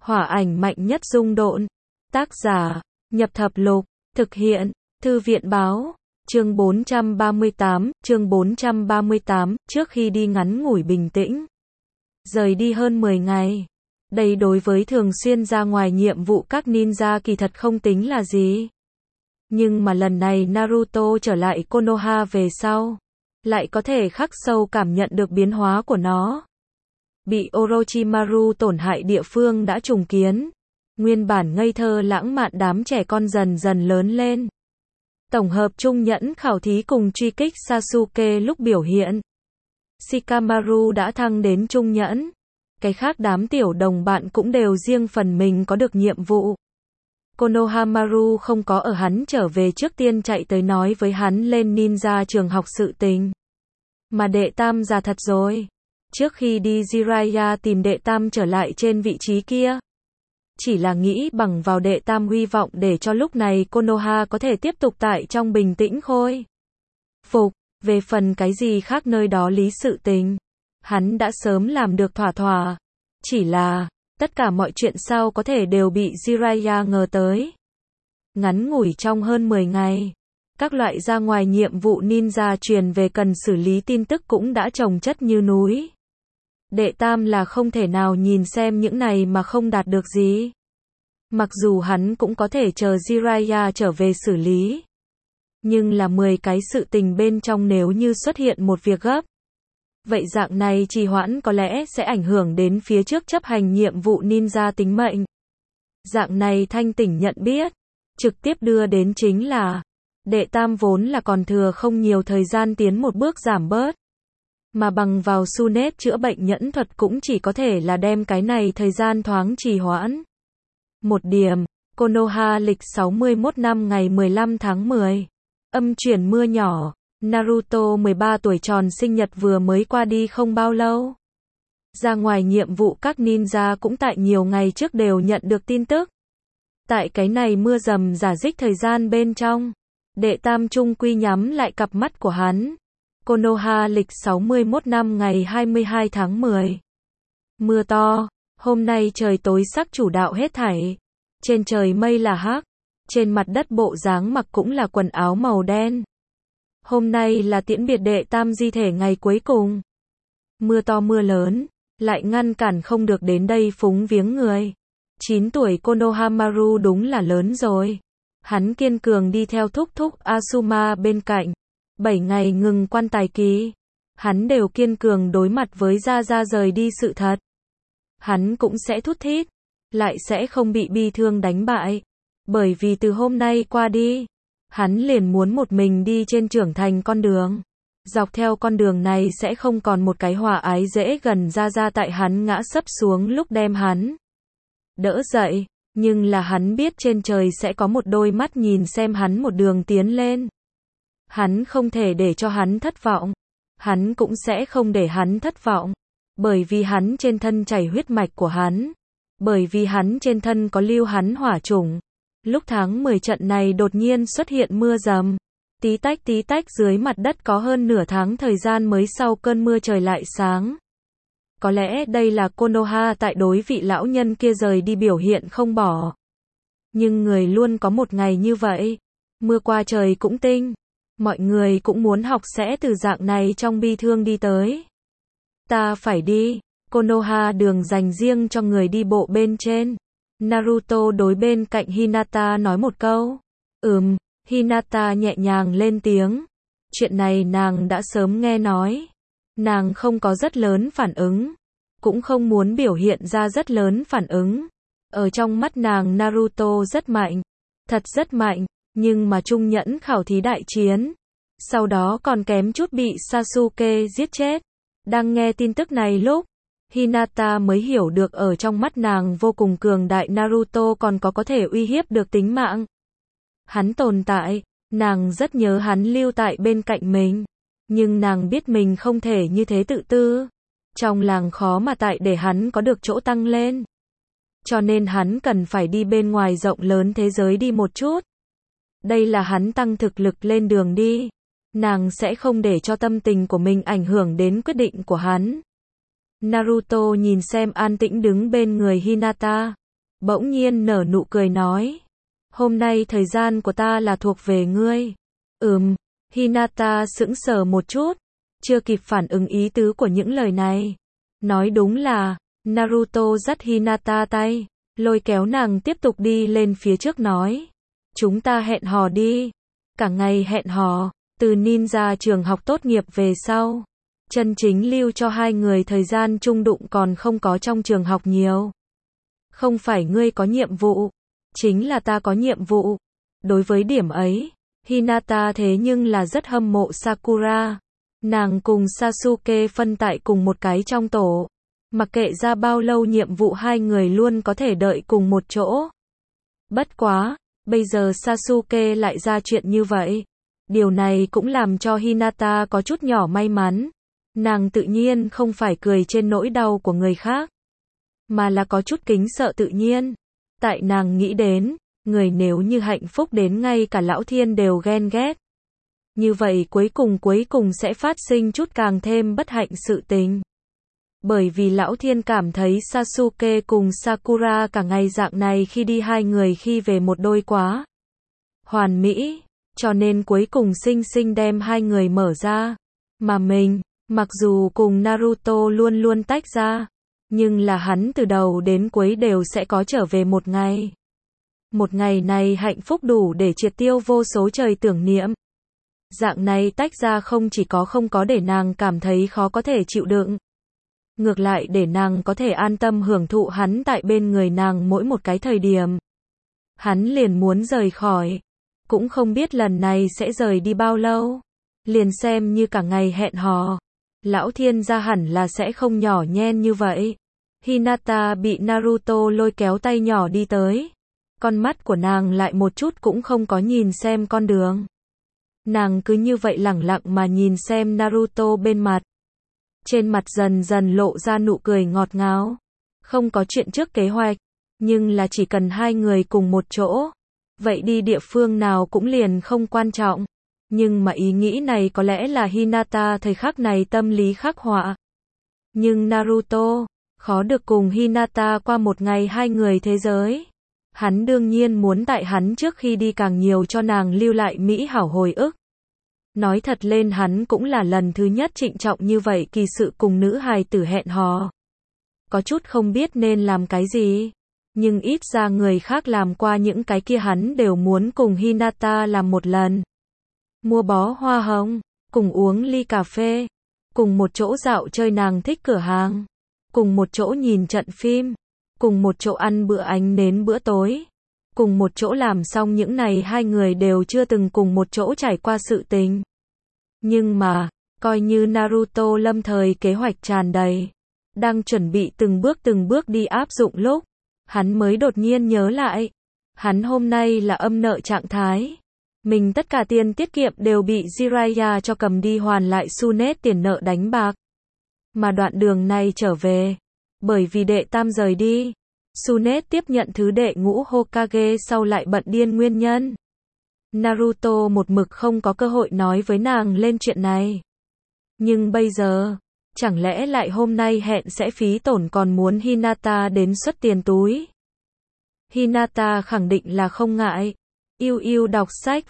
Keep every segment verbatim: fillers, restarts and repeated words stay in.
Hỏa ảnh mạnh nhất dung độn. Tác giả, Nhập Thập Lục. Thực hiện, Thư viện Báo. Chương bốn trăm ba mươi tám, chương bốn trăm ba mươi tám, trước khi đi ngắn ngủi bình tĩnh. Rời đi hơn mười ngày. Đây đối với thường xuyên ra ngoài nhiệm vụ các ninja kỳ thật không tính là gì. Nhưng mà lần này Naruto trở lại Konoha về sau, lại có thể khắc sâu cảm nhận được biến hóa của nó. Bị Orochimaru tổn hại địa phương đã trùng kiến. Nguyên bản ngây thơ lãng mạn đám trẻ con dần dần lớn lên. Tổng hợp trung nhẫn khảo thí cùng truy kích Sasuke lúc biểu hiện. Shikamaru đã thăng đến trung nhẫn. Cái khác đám tiểu đồng bạn cũng đều riêng phần mình có được nhiệm vụ. Konohamaru không có ở hắn trở về trước tiên chạy tới nói với hắn lên ninja trường học sự tình. Mà đệ tam già thật rồi. Trước khi đi Jiraiya tìm đệ tam trở lại trên vị trí kia. Chỉ là nghĩ bằng vào đệ tam hy vọng để cho lúc này Konoha có thể tiếp tục tại trong bình tĩnh khôi phục. Về phần cái gì khác nơi đó lý sự tình, hắn đã sớm làm được thỏa thỏa. Chỉ là, tất cả mọi chuyện sau có thể đều bị Jiraiya ngờ tới. Ngắn ngủi trong hơn mười ngày, các loại ra ngoài nhiệm vụ ninja truyền về cần xử lý tin tức cũng đã chồng chất như núi. Đệ tam là không thể nào nhìn xem những này mà không đạt được gì. Mặc dù hắn cũng có thể chờ Jiraiya trở về xử lý. Nhưng là mười cái sự tình bên trong nếu như xuất hiện một việc gấp. Vậy dạng này trì hoãn có lẽ sẽ ảnh hưởng đến phía trước chấp hành nhiệm vụ ninja tính mệnh. Dạng này thanh tỉnh nhận biết, trực tiếp đưa đến chính là, đệ tam vốn là còn thừa không nhiều thời gian tiến một bước giảm bớt. Mà bằng vào Sunet chữa bệnh nhẫn thuật cũng chỉ có thể là đem cái này thời gian thoáng trì hoãn. Một điểm, Konoha lịch sáu mươi mốt năm ngày mười lăm tháng mười. Âm chuyển mưa nhỏ, Naruto mười ba tuổi tròn sinh nhật vừa mới qua đi không bao lâu. Ra ngoài nhiệm vụ các ninja cũng tại nhiều ngày trước đều nhận được tin tức. Tại cái này mưa rầm rả rích thời gian bên trong, đệ tam trung quy nhắm lại cặp mắt của hắn. Konoha lịch sáu mươi mốt năm ngày hai mươi hai tháng mười. Mưa to, hôm nay trời tối sắc chủ đạo hết thảy. Trên trời mây là hắc, trên mặt đất bộ dáng mặc cũng là quần áo màu đen. Hôm nay là tiễn biệt đệ tam di thể ngày cuối cùng. Mưa to mưa lớn, lại ngăn cản không được đến đây phúng viếng người. chín tuổi Konohamaru đúng là lớn rồi. Hắn kiên cường đi theo thúc thúc Asuma bên cạnh. bảy ngày ngừng quan tài kỳ. Hắn đều kiên cường đối mặt với Gia Gia rời đi sự thật. Hắn cũng sẽ thút thít, lại sẽ không bị bi thương đánh bại. Bởi vì từ hôm nay qua đi, hắn liền muốn một mình đi trên trưởng thành con đường. Dọc theo con đường này sẽ không còn một cái hòa ái dễ gần Gia Gia tại hắn ngã sấp xuống lúc đem hắn đỡ dậy. Nhưng là hắn biết trên trời sẽ có một đôi mắt nhìn xem hắn một đường tiến lên. Hắn không thể để cho hắn thất vọng. Hắn cũng sẽ không để hắn thất vọng. Bởi vì hắn trên thân chảy huyết mạch của hắn. Bởi vì hắn trên thân có lưu hắn hỏa chủng. Lúc tháng mười trận này đột nhiên xuất hiện mưa rầm. Tí tách tí tách dưới mặt đất có hơn nửa tháng thời gian mới sau cơn mưa trời lại sáng. Có lẽ đây là Konoha tại đối vị lão nhân kia rời đi biểu hiện không bỏ. Nhưng người luôn có một ngày như vậy. Mưa qua trời cũng tinh. Mọi người cũng muốn học sẽ từ dạng này trong bi thương đi tới. Ta phải đi. Konoha đường dành riêng cho người đi bộ bên trên. Naruto đối bên cạnh Hinata nói một câu. Ừm, Hinata nhẹ nhàng lên tiếng. Chuyện này nàng đã sớm nghe nói. Nàng không có rất lớn phản ứng. Cũng không muốn biểu hiện ra rất lớn phản ứng. Ở trong mắt nàng Naruto rất mạnh. Thật rất mạnh. Nhưng mà trung nhẫn khảo thí đại chiến. Sau đó còn kém chút bị Sasuke giết chết. Đang nghe tin tức này lúc, Hinata mới hiểu được ở trong mắt nàng vô cùng cường đại Naruto còn có có thể uy hiếp được tính mạng. Hắn tồn tại, nàng rất nhớ hắn lưu tại bên cạnh mình. Nhưng nàng biết mình không thể như thế tự tư. Trong làng khó mà tại để hắn có được chỗ tăng lên. Cho nên hắn cần phải đi bên ngoài rộng lớn thế giới đi một chút. Đây là hắn tăng thực lực lên đường đi. Nàng sẽ không để cho tâm tình của mình ảnh hưởng đến quyết định của hắn. Naruto nhìn xem an tĩnh đứng bên người Hinata. bỗng nhiên nở nụ cười nói. Hôm nay thời gian của ta là thuộc về ngươi. Ừm, Hinata sững sờ một chút, chưa kịp phản ứng ý tứ của những lời này. Nói đúng là, Naruto dắt Hinata tay, lôi kéo nàng tiếp tục đi lên phía trước nói. Chúng ta hẹn hò đi. Cả ngày hẹn hò, từ ninja trường học tốt nghiệp về sau. Chân chính lưu cho hai người thời gian chung đụng còn không có trong trường học nhiều. Không phải ngươi có nhiệm vụ, chính là ta có nhiệm vụ. Đối với điểm ấy, Hinata thế nhưng là rất hâm mộ Sakura. Nàng cùng Sasuke phân tại cùng một cái trong tổ. Mặc kệ ra bao lâu nhiệm vụ hai người luôn có thể đợi cùng một chỗ. Bất quá, bây giờ Sasuke lại ra chuyện như vậy. Điều này cũng làm cho Hinata có chút nhỏ may mắn. Nàng tự nhiên không phải cười trên nỗi đau của người khác, mà là có chút kính sợ tự nhiên. Tại nàng nghĩ đến, người nếu như hạnh phúc đến ngay cả lão thiên đều ghen ghét. Như vậy cuối cùng cuối cùng sẽ phát sinh chút càng thêm bất hạnh sự tình. Bởi vì lão thiên cảm thấy Sasuke cùng Sakura cả ngày dạng này khi đi hai người khi về một đôi quá hoàn mỹ, cho nên cuối cùng sinh sinh đem hai người mở ra. Mà mình, mặc dù cùng Naruto luôn luôn tách ra, nhưng là hắn từ đầu đến cuối đều sẽ có trở về một ngày. Một ngày này hạnh phúc đủ để triệt tiêu vô số trời tưởng niệm. Dạng này tách ra không chỉ có không có để nàng cảm thấy khó có thể chịu đựng. Ngược lại để nàng có thể an tâm hưởng thụ hắn tại bên người nàng mỗi một cái thời điểm. Hắn liền muốn rời khỏi. Cũng không biết lần này sẽ rời đi bao lâu. Liền xem như cả ngày hẹn hò. Lão thiên gia hẳn là sẽ không nhỏ nhen như vậy. Hinata bị Naruto lôi kéo tay nhỏ đi tới. Con mắt của nàng lại một chút cũng không có nhìn xem con đường. Nàng cứ như vậy lẳng lặng mà nhìn xem Naruto bên mặt. Trên mặt dần dần lộ ra nụ cười ngọt ngào. Không có chuyện trước kế hoạch, nhưng là chỉ cần hai người cùng một chỗ, vậy đi địa phương nào cũng liền không quan trọng. Nhưng mà ý nghĩ này có lẽ là Hinata thời khắc này tâm lý khắc họa. Nhưng Naruto, khó được cùng Hinata qua một ngày hai người thế giới. Hắn đương nhiên muốn tại hắn trước khi đi càng nhiều cho nàng lưu lại mỹ hảo hồi ức. Nói thật lên hắn cũng là lần thứ nhất trịnh trọng như vậy kỳ sự cùng nữ hài tử hẹn hò. Có chút không biết nên làm cái gì. Nhưng ít ra người khác làm qua những cái kia hắn đều muốn cùng Hinata làm một lần. Mua bó hoa hồng, cùng uống ly cà phê, cùng một chỗ dạo chơi nàng thích cửa hàng, cùng một chỗ nhìn trận phim, cùng một chỗ ăn bữa ánh nến bữa tối, cùng một chỗ làm xong những này hai người đều chưa từng cùng một chỗ trải qua sự tình. Nhưng mà, coi như Naruto lâm thời kế hoạch tràn đầy, đang chuẩn bị từng bước từng bước đi áp dụng lúc, hắn mới đột nhiên nhớ lại, hắn hôm nay là âm nợ trạng thái. Mình tất cả tiền tiết kiệm đều bị Jiraiya cho cầm đi hoàn lại Tsunade tiền nợ đánh bạc. Mà đoạn đường này trở về, bởi vì đệ tam rời đi, Tsunade tiếp nhận thứ đệ ngũ Hokage sau lại bận điên nguyên nhân. Naruto một mực không có cơ hội nói với nàng lên chuyện này. Nhưng bây giờ, chẳng lẽ lại hôm nay hẹn sẽ phí tổn còn muốn Hinata đến xuất tiền túi. Hinata khẳng định là không ngại. Yêu yêu đọc sách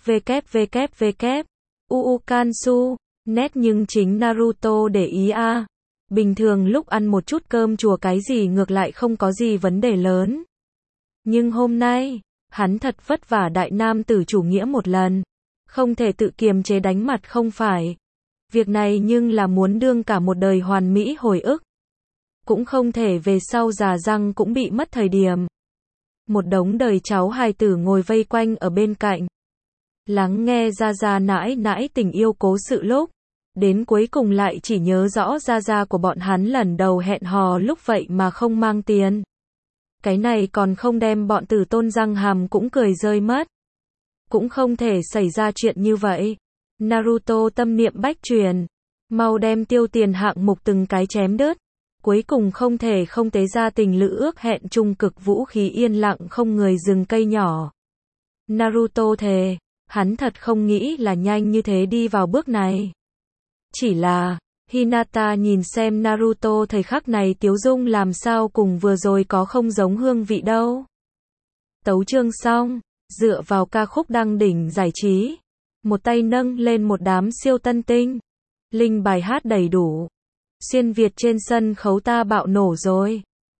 www. Uukansu, net nhưng chính Naruto để ý a. À. Bình thường lúc ăn một chút cơm chùa cái gì ngược lại không có gì vấn đề lớn. Nhưng hôm nay, hắn thật vất vả đại nam tử chủ nghĩa một lần. Không thể tự kiềm chế đánh mặt không phải. Việc này nhưng là muốn đương cả một đời hoàn mỹ hồi ức. Cũng không thể về sau già răng cũng bị mất thời điểm. Một đống đời cháu hài tử ngồi vây quanh ở bên cạnh. Lắng nghe Gia Gia nãi nãi tình yêu cố sự lúc. Đến cuối cùng lại chỉ nhớ rõ Gia Gia của bọn hắn lần đầu hẹn hò lúc vậy mà không mang tiền. Cái này còn không đem bọn tử tôn răng hàm cũng cười rơi mất. Cũng không thể xảy ra chuyện như vậy. Naruto tâm niệm bách truyền. Mau đem tiêu tiền hạng mục từng cái chém đứt. Cuối cùng không thể không tế ra tình lữ ước hẹn trung cực vũ khí yên lặng không người rừng cây nhỏ. Naruto thề, hắn thật không nghĩ là nhanh như thế đi vào bước này. Chỉ là, Hinata nhìn xem Naruto thời khắc này tiếu dung làm sao cùng vừa rồi có không giống hương vị đâu. Tấu chương xong, dựa vào ca khúc đăng đỉnh giải trí, một tay nâng lên một đám siêu tân tinh. Linh bài hát đầy đủ. Xuyên Việt trên sân khấu ta bạo nổ rồi.